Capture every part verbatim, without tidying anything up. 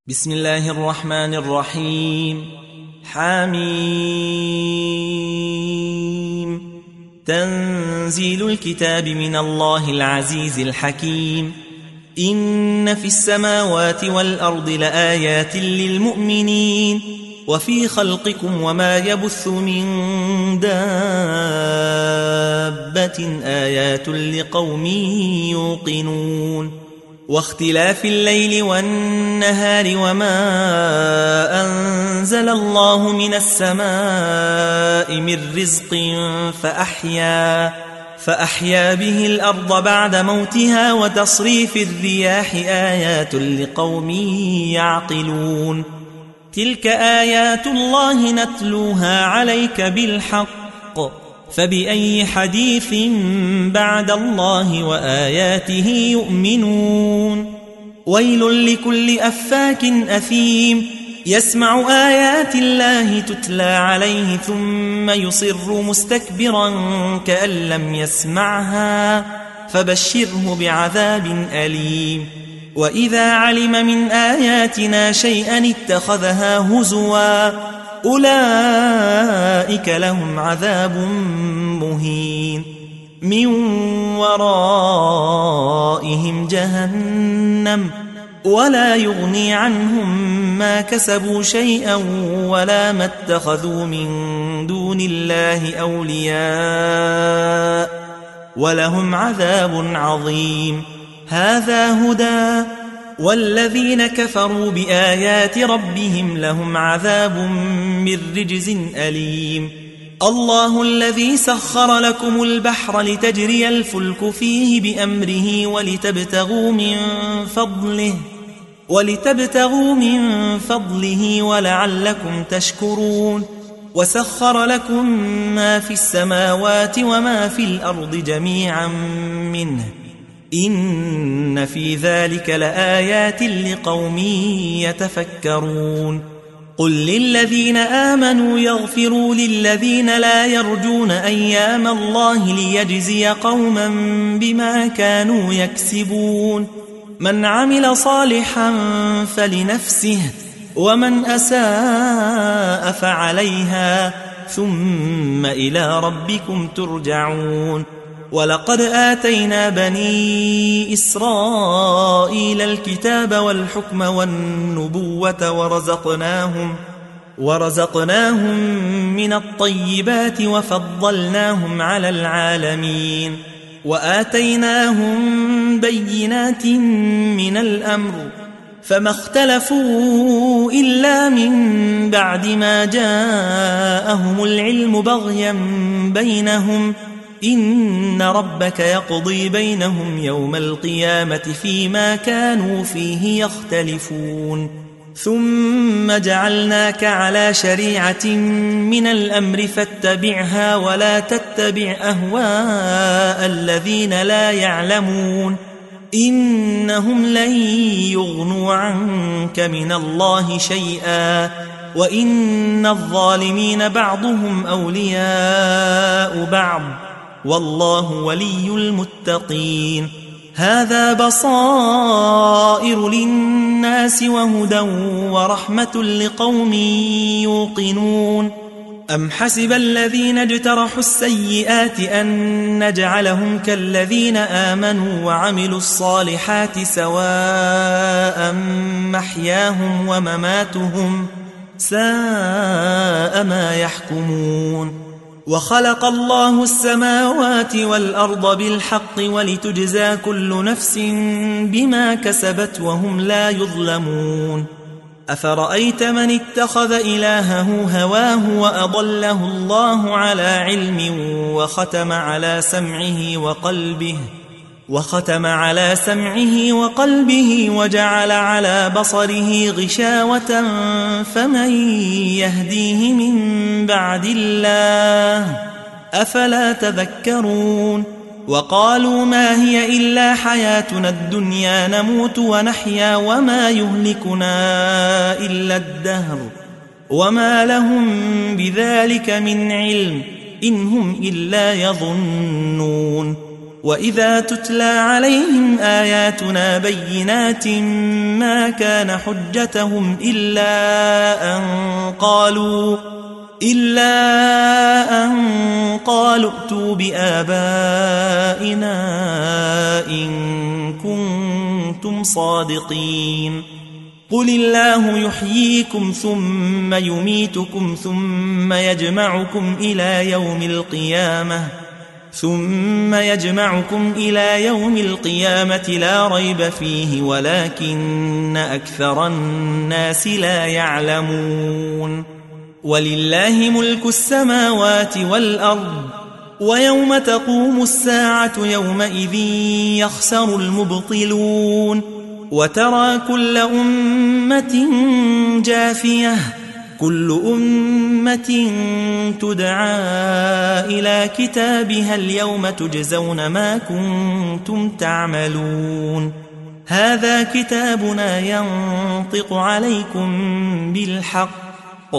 بسم الله الرحمن الرحيم. حميم. تنزيل الكتاب من الله العزيز الحكيم. إن في السماوات والأرض لآيات للمؤمنين وفي خلقكم وما يبث من دابة آيات لقوم يوقنون. واختلاف الليل والنهار وما أنزل الله من السماء من رزق فأحيا, فأحيا به الأرض بعد موتها وتصريف الرياح آيات لقوم يعقلون. تلك آيات الله نتلوها عليك بالحق فبأي حديث بعد الله وآياته يؤمنون. ويل لكل أفاك أثيم يسمع آيات الله تتلى عليه ثم يصر مستكبرا كأن لم يسمعها فبشره بعذاب أليم. وإذا علم من آياتنا شيئا اتخذها هزوا أولئك لهم عذاب مهين. من ورائهم جهنم ولا يغني عنهم ما كسبوا شيئا ولا ما اتخذوا من دون الله أولياء ولهم عذاب عظيم. هذا هدى والذين كفروا بآيات ربهم لهم عذاب من رجز أليم. الله الذي سخر لكم البحر لتجري الفلك فيه بأمره ولتبتغوا من فضله ولتبتغوا من فضله ولعلكم تشكرون. وسخر لكم ما في السماوات وما في الأرض جميعا منه إن في ذلك لآيات لقوم يتفكرون. قل للذين آمنوا يغفروا للذين لا يرجون أيام الله ليجزي قوما بما كانوا يكسبون. من عمل صالحا فلنفسه ومن أساء فعليها ثم إلى ربكم ترجعون. ولقد آتينا بني إسرائيل الكتاب والحكم والنبوة ورزقناهم, ورزقناهم من الطيبات وفضلناهم على العالمين. وآتيناهم بينات من الأمر فما اختلفوا إلا من بعد ما جاءهم العلم بغيا بينهم إن ربك يقضي بينهم يوم القيامة فيما كانوا فيه يختلفون. ثم جعلناك على شريعة من الأمر فاتبعها ولا تتبع أهواء الذين لا يعلمون إنهم لن يغنوا عنك من الله شيئا وإن الظالمين بعضهم أولياء بعض والله ولي المتقين. هذا بصائر للناس وهدى ورحمة لقوم يوقنون. أم حسب الذين اجترحوا السيئات أن نجعلهم كالذين آمنوا وعملوا الصالحات سواء محياهم ومماتهم ساء ما يحكمون. وخلق الله السماوات والأرض بالحق ولتجزى كل نفس بما كسبت وهم لا يظلمون. أفرأيت من اتخذ إلهه هواه وأضله الله على علم وختم على سمعه وقلبه وختم على سمعه وقلبه وجعل على بصره غشاوة فمن يهديه من بعد الله أفلا تذكرون. وقالوا ما هي إلا حياتنا الدنيا نموت ونحيا وما يهلكنا إلا الدهر وما لهم بذلك من علم إن هم إلا يظنون. وإذا تتلى عليهم آياتنا بينات ما كان حجتهم إلا أن قالوا إلا أن قالوا ائتوا بآبائنا إن كنتم صادقين قل الله يحييكم ثم يميتكم ثم يجمعكم إلى يوم القيامة ثم يجمعكم إلى يوم القيامة لا ريب فيه ولكن أكثر الناس لا يعلمون ولله ملك السماوات والأرض ويوم تقوم الساعة يومئذ يخسر المبطلون وترى كل أمة جاثية كل أمة تدعى إلى كتابها اليوم تجزون ما كنتم تعملون هذا كتابنا ينطق عليكم بالحق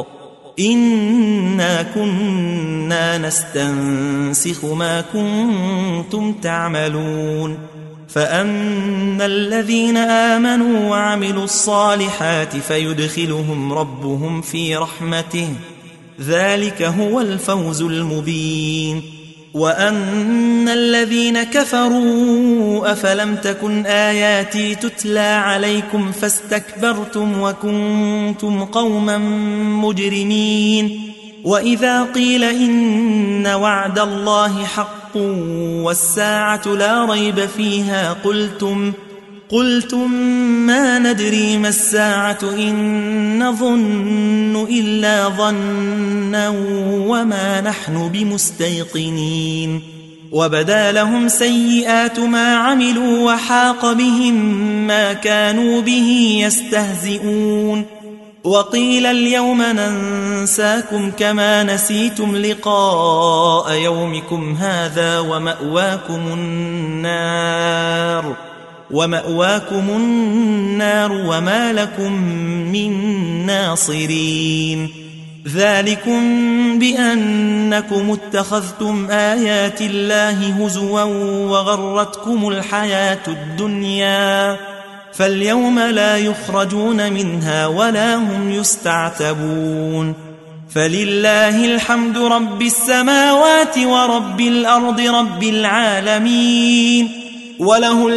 إنا كنا نستنسخ ما كنتم تعملون فأما الذين آمنوا وعملوا الصالحات فيدخلهم ربهم في رحمته ذلك هو الفوز المبين وأن الذين كفروا أفلم تكن آياتي تتلى عليكم فاستكبرتم وكنتم قوما مجرمين وإذا قيل إن وعد الله حق والساعة لا ريب فيها قلتم قلتم ما ندري ما الساعة إن نظن إلا ظنا وما نحن بمستيقنين وبدا لهم سيئات ما عملوا وحاق بهم ما كانوا به يستهزئون وقيل اليوم ننساكم كما نسيتم لقاء يومكم هذا ومأواكم النار ومأواكم النار وما لكم من ناصرين ذلكم بأنكم اتخذتم آيات الله هزوا وغرتكم الحياة الدنيا فاليوم لا يخرجون منها ولا هم يستعتبون فلله الحمد رب السماوات ورب الأرض رب العالمين وله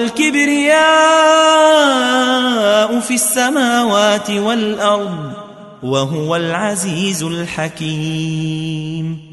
الكبرياء في السماوات والأرض وهو العزيز الحكيم